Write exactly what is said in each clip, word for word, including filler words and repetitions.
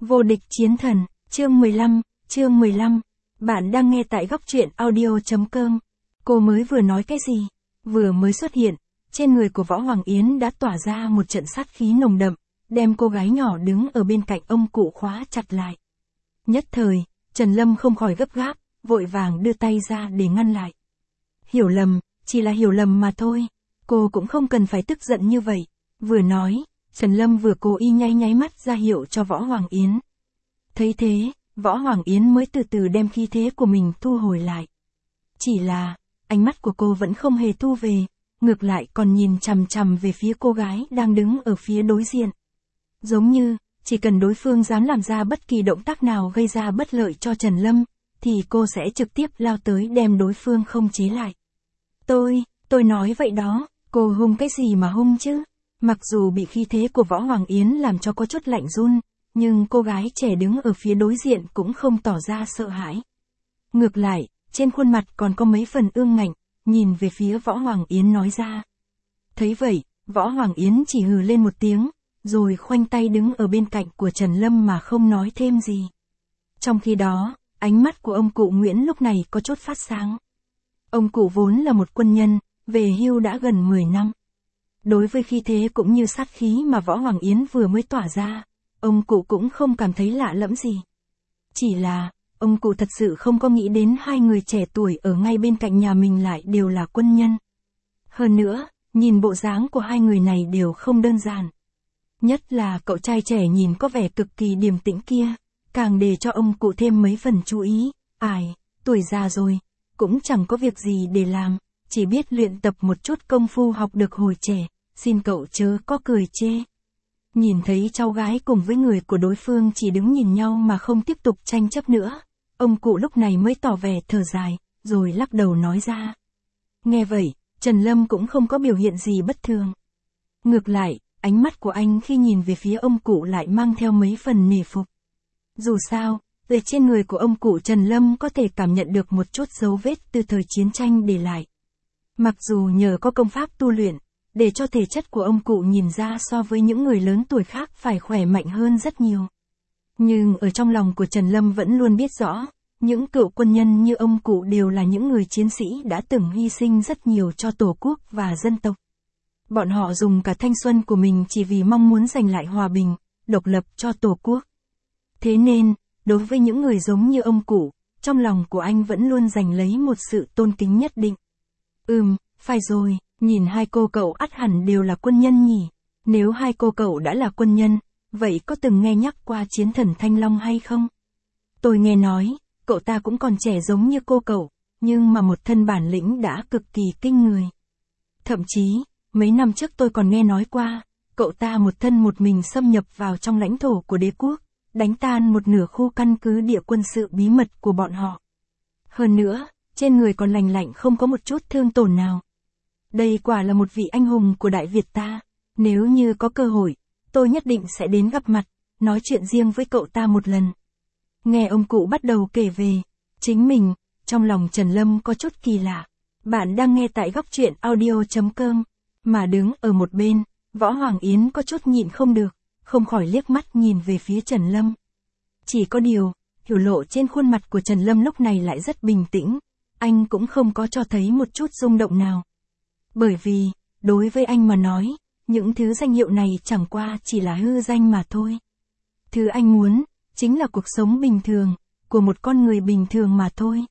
Vô địch chiến thần, chương mười lăm, chương mười lăm. Bạn đang nghe tại góc truyện audio chấm com. Cô mới vừa nói cái gì? Vừa mới xuất hiện, trên người của Võ Hoàng Yến đã tỏa ra một trận sát khí nồng đậm, đem cô gái nhỏ đứng ở bên cạnh ông cụ khóa chặt lại. Nhất thời, Trần Lâm không khỏi gấp gáp, vội vàng đưa tay ra để ngăn lại. Hiểu lầm, chỉ là hiểu lầm mà thôi, cô cũng không cần phải tức giận như vậy. Vừa nói, Trần Lâm vừa cố ý nháy nháy mắt ra hiệu cho Võ Hoàng Yến. Thấy thế, Võ Hoàng Yến mới từ từ đem khí thế của mình thu hồi lại. Chỉ là, ánh mắt của cô vẫn không hề thu về, ngược lại còn nhìn chằm chằm về phía cô gái đang đứng ở phía đối diện. Giống như, chỉ cần đối phương dám làm ra bất kỳ động tác nào gây ra bất lợi cho Trần Lâm, thì cô sẽ trực tiếp lao tới đem đối phương không chế lại. Tôi, tôi nói vậy đó, cô hung cái gì mà hung chứ? Mặc dù bị khí thế của Võ Hoàng Yến làm cho có chút lạnh run, nhưng cô gái trẻ đứng ở phía đối diện cũng không tỏ ra sợ hãi. Ngược lại, trên khuôn mặt còn có mấy phần ương ngạnh, nhìn về phía Võ Hoàng Yến nói ra. Thấy vậy, Võ Hoàng Yến chỉ hừ lên một tiếng, rồi khoanh tay đứng ở bên cạnh của Trần Lâm mà không nói thêm gì. Trong khi đó, ánh mắt của ông cụ Nguyễn lúc này có chút phát sáng. Ông cụ vốn là một quân nhân, về hưu đã gần mười năm. Đối với khí thế cũng như sát khí mà Võ Hoàng Yến vừa mới tỏa ra, ông cụ cũng không cảm thấy lạ lẫm gì. Chỉ là, ông cụ thật sự không có nghĩ đến hai người trẻ tuổi ở ngay bên cạnh nhà mình lại đều là quân nhân. Hơn nữa, nhìn bộ dáng của hai người này đều không đơn giản. Nhất là cậu trai trẻ nhìn có vẻ cực kỳ điềm tĩnh kia, càng để cho ông cụ thêm mấy phần chú ý. Ai, tuổi già rồi, cũng chẳng có việc gì để làm, chỉ biết luyện tập một chút công phu học được hồi trẻ, xin cậu chớ có cười chê. Nhìn thấy cháu gái cùng với người của đối phương chỉ đứng nhìn nhau mà không tiếp tục tranh chấp nữa, ông cụ lúc này mới tỏ vẻ thở dài, rồi lắc đầu nói ra. Nghe vậy, Trần Lâm cũng không có biểu hiện gì bất thường. Ngược lại, ánh mắt của anh khi nhìn về phía ông cụ lại mang theo mấy phần nể phục. Dù sao, về trên người của ông cụ Trần Lâm có thể cảm nhận được một chút dấu vết từ thời chiến tranh để lại. Mặc dù nhờ có công pháp tu luyện, để cho thể chất của ông cụ nhìn ra so với những người lớn tuổi khác phải khỏe mạnh hơn rất nhiều. Nhưng ở trong lòng của Trần Lâm vẫn luôn biết rõ, những cựu quân nhân như ông cụ đều là những người chiến sĩ đã từng hy sinh rất nhiều cho Tổ quốc và dân tộc. Bọn họ dùng cả thanh xuân của mình chỉ vì mong muốn giành lại hòa bình, độc lập cho Tổ quốc. Thế nên, đối với những người giống như ông cụ, trong lòng của anh vẫn luôn dành lấy một sự tôn kính nhất định. Ừm, phải rồi, nhìn hai cô cậu ắt hẳn đều là quân nhân nhỉ. Nếu hai cô cậu đã là quân nhân, vậy có từng nghe nhắc qua chiến thần Thanh Long hay không? Tôi nghe nói, cậu ta cũng còn trẻ giống như cô cậu, nhưng mà một thân bản lĩnh đã cực kỳ kinh người. Thậm chí, mấy năm trước tôi còn nghe nói qua, cậu ta một thân một mình xâm nhập vào trong lãnh thổ của đế quốc, đánh tan một nửa khu căn cứ địa quân sự bí mật của bọn họ. Hơn nữa, trên người còn lành lạnh không có một chút thương tổn nào. Đây quả là một vị anh hùng của Đại Việt ta, nếu như có cơ hội, tôi nhất định sẽ đến gặp mặt, nói chuyện riêng với cậu ta một lần. Nghe ông cụ bắt đầu kể về chính mình, trong lòng Trần Lâm có chút kỳ lạ. Bạn đang nghe tại góc truyện audio chấm com, mà đứng ở một bên, Võ Hoàng Yến có chút nhịn không được, không khỏi liếc mắt nhìn về phía Trần Lâm. Chỉ có điều, biểu lộ trên khuôn mặt của Trần Lâm lúc này lại rất bình tĩnh, anh cũng không có cho thấy một chút rung động nào. Bởi vì, đối với anh mà nói, những thứ danh hiệu này chẳng qua chỉ là hư danh mà thôi. Thứ anh muốn, chính là cuộc sống bình thường, của một con người bình thường mà thôi.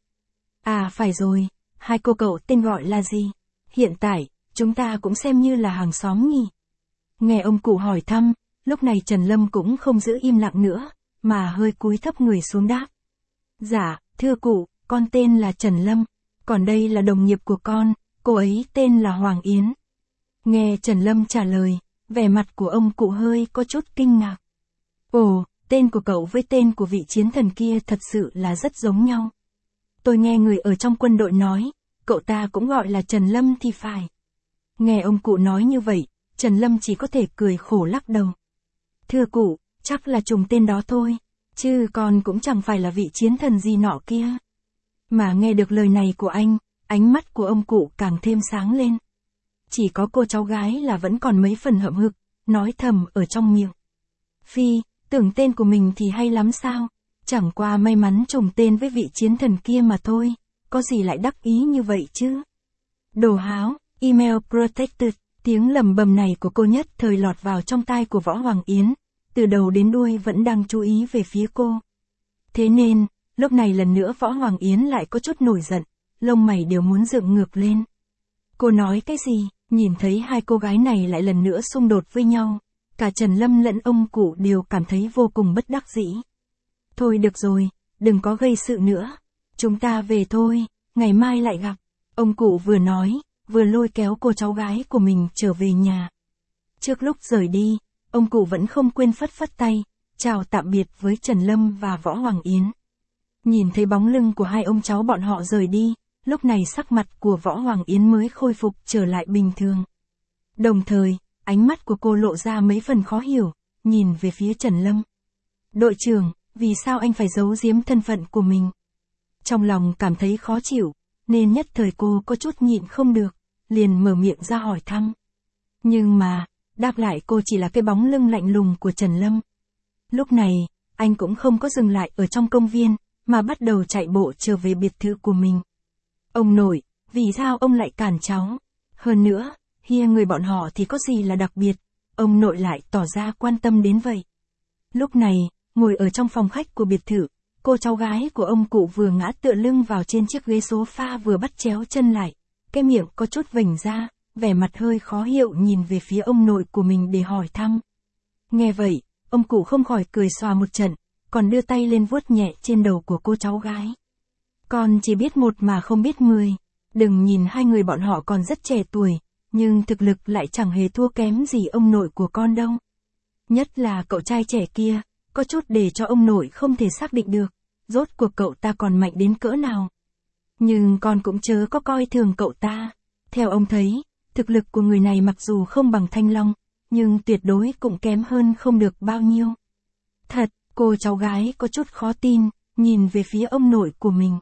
À phải rồi, hai cô cậu tên gọi là gì? Hiện tại, chúng ta cũng xem như là hàng xóm nhỉ? Nghe ông cụ hỏi thăm, lúc này Trần Lâm cũng không giữ im lặng nữa, mà hơi cúi thấp người xuống đáp. Dạ, thưa cụ, con tên là Trần Lâm, còn đây là đồng nghiệp của con, cô ấy tên là Hoàng Yến. Nghe Trần Lâm trả lời, vẻ mặt của ông cụ hơi có chút kinh ngạc. Ồ, tên của cậu với tên của vị chiến thần kia thật sự là rất giống nhau. Tôi nghe người ở trong quân đội nói, cậu ta cũng gọi là Trần Lâm thì phải. Nghe ông cụ nói như vậy, Trần Lâm chỉ có thể cười khổ lắc đầu. Thưa cụ, chắc là trùng tên đó thôi, chứ con cũng chẳng phải là vị chiến thần gì nọ kia. Mà nghe được lời này của anh, ánh mắt của ông cụ càng thêm sáng lên. Chỉ có cô cháu gái là vẫn còn mấy phần hậm hực, nói thầm ở trong miệng. Phi, Tưởng tên của mình thì hay lắm sao? Chẳng qua may mắn trùng tên với vị chiến thần kia mà thôi, có gì lại đắc ý như vậy chứ? Đồ háo, email protected, tiếng lầm bầm này của cô nhất thời lọt vào trong tai của Võ Hoàng Yến, từ đầu đến đuôi vẫn đang chú ý về phía cô. Thế nên, lúc này lần nữa Võ Hoàng Yến lại có chút nổi giận, lông mày đều muốn dựng ngược lên. Cô nói cái gì? Nhìn thấy hai cô gái này lại lần nữa xung đột với nhau, cả Trần Lâm lẫn ông cụ đều cảm thấy vô cùng bất đắc dĩ. Thôi được rồi, đừng có gây sự nữa. Chúng ta về thôi, ngày mai lại gặp. Ông cụ vừa nói, vừa lôi kéo cô cháu gái của mình trở về nhà. Trước lúc rời đi, ông cụ vẫn không quên phất phất tay, chào tạm biệt với Trần Lâm và Võ Hoàng Yến. Nhìn thấy bóng lưng của hai ông cháu bọn họ rời đi, lúc này sắc mặt của Võ Hoàng Yến mới khôi phục trở lại bình thường. Đồng thời, ánh mắt của cô lộ ra mấy phần khó hiểu, nhìn về phía Trần Lâm. Đội trưởng, vì sao anh phải giấu giếm thân phận của mình? Trong lòng cảm thấy khó chịu, nên nhất thời cô có chút nhịn không được, liền mở miệng ra hỏi thăm. Nhưng mà, đáp lại cô chỉ là cái bóng lưng lạnh lùng của Trần Lâm. Lúc này, anh cũng không có dừng lại ở trong công viên, mà bắt đầu chạy bộ trở về biệt thự của mình. Ông nội, vì sao ông lại cản cháu? Hơn nữa, hia người bọn họ thì có gì là đặc biệt, ông nội lại tỏ ra quan tâm đến vậy. Lúc này, ngồi ở trong phòng khách của biệt thự, cô cháu gái của ông cụ vừa ngã tựa lưng vào trên chiếc ghế sofa vừa bắt chéo chân lại, cái miệng có chút vểnh ra, vẻ mặt hơi khó hiểu nhìn về phía ông nội của mình để hỏi thăm. Nghe vậy, ông cụ không khỏi cười xòa một trận, còn đưa tay lên vuốt nhẹ trên đầu của cô cháu gái. Con chỉ biết một mà không biết mười, đừng nhìn hai người bọn họ còn rất trẻ tuổi, nhưng thực lực lại chẳng hề thua kém gì ông nội của con đâu. Nhất là cậu trai trẻ kia, có chút để cho ông nội không thể xác định được, rốt cuộc cậu ta còn mạnh đến cỡ nào. Nhưng con cũng chớ có coi thường cậu ta. Theo ông thấy, thực lực của người này mặc dù không bằng Thanh Long, nhưng tuyệt đối cũng kém hơn không được bao nhiêu. Thật, cô cháu gái có chút khó tin, nhìn về phía ông nội của mình.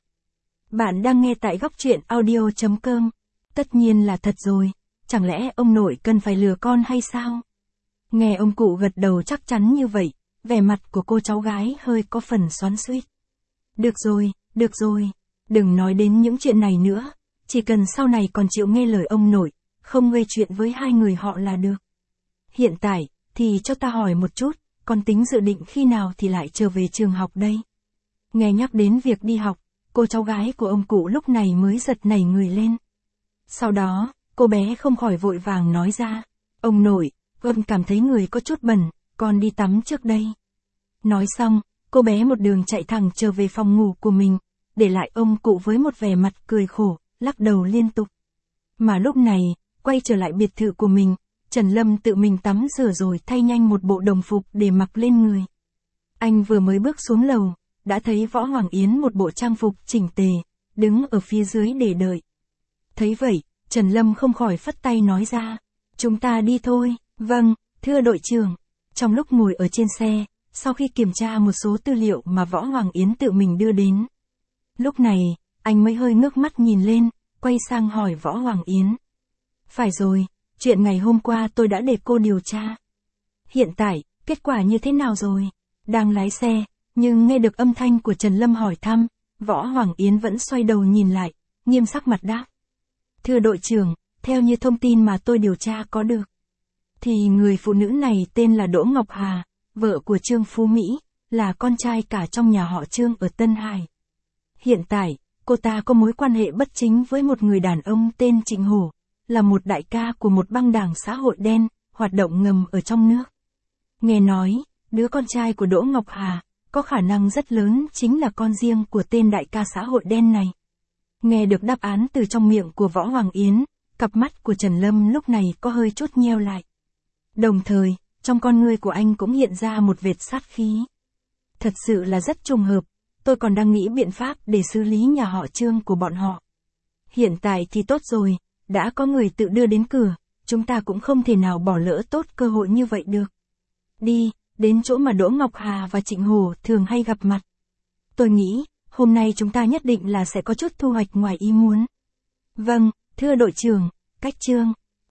Bạn đang nghe tại góc truyện audio chấm com. Tất nhiên là thật rồi, chẳng lẽ ông nội cần phải lừa con hay sao? Nghe ông cụ gật đầu chắc chắn như vậy, vẻ mặt của cô cháu gái hơi có phần xoắn xuýt. Được rồi, được rồi, đừng nói đến những chuyện này nữa, chỉ cần sau này còn chịu nghe lời ông nội, không gây chuyện với hai người họ là được. Hiện tại, thì cho ta hỏi một chút, con tính dự định khi nào thì lại trở về trường học đây? Nghe nhắc đến việc đi học, cô cháu gái của ông cụ lúc này mới giật nảy người lên. Sau đó, cô bé không khỏi vội vàng nói ra, ông nội, con cảm thấy người có chút bẩn, con đi tắm trước đây. Nói xong, cô bé một đường chạy thẳng trở về phòng ngủ của mình, để lại ông cụ với một vẻ mặt cười khổ, lắc đầu liên tục. Mà lúc này, quay trở lại biệt thự của mình, Trần Lâm tự mình tắm rửa rồi thay nhanh một bộ đồng phục để mặc lên người. Anh vừa mới bước xuống lầu, đã thấy Võ Hoàng Yến một bộ trang phục chỉnh tề, đứng ở phía dưới để đợi. Thấy vậy, Trần Lâm không khỏi phất tay nói ra, chúng ta đi thôi. Vâng, thưa đội trưởng. Trong lúc ngồi ở trên xe, sau khi kiểm tra một số tư liệu mà Võ Hoàng Yến tự mình đưa đến. Lúc này, anh mới hơi ngước mắt nhìn lên, quay sang hỏi Võ Hoàng Yến. Phải rồi, chuyện ngày hôm qua tôi đã để cô điều tra. Hiện tại, kết quả như thế nào rồi? Đang lái xe, nhưng nghe được âm thanh của Trần Lâm hỏi thăm, Võ Hoàng Yến vẫn xoay đầu nhìn lại, nghiêm sắc mặt đáp. Thưa đội trưởng, theo như thông tin mà tôi điều tra có được, thì người phụ nữ này tên là Đỗ Ngọc Hà, vợ của Trương Phú Mỹ, là con trai cả trong nhà họ Trương ở Tân Hải. Hiện tại, cô ta có mối quan hệ bất chính với một người đàn ông tên Trịnh Hổ, là một đại ca của một băng đảng xã hội đen, hoạt động ngầm ở trong nước. Nghe nói, đứa con trai của Đỗ Ngọc Hà, có khả năng rất lớn chính là con riêng của tên đại ca xã hội đen này. Nghe được đáp án từ trong miệng của Võ Hoàng Yến, cặp mắt của Trần Lâm lúc này có hơi chút nheo lại. Đồng thời, trong con ngươi của anh cũng hiện ra một vệt sát khí. Thật sự là rất trùng hợp, tôi còn đang nghĩ biện pháp để xử lý nhà họ Trương của bọn họ. Hiện tại thì tốt rồi, đã có người tự đưa đến cửa, chúng ta cũng không thể nào bỏ lỡ tốt cơ hội như vậy được. Đi, đến chỗ mà Đỗ Ngọc Hà và Trịnh Hổ thường hay gặp mặt. Tôi nghĩ, hôm nay chúng ta nhất định là sẽ có chút thu hoạch ngoài ý muốn. Vâng, thưa đội trưởng, cách Trương.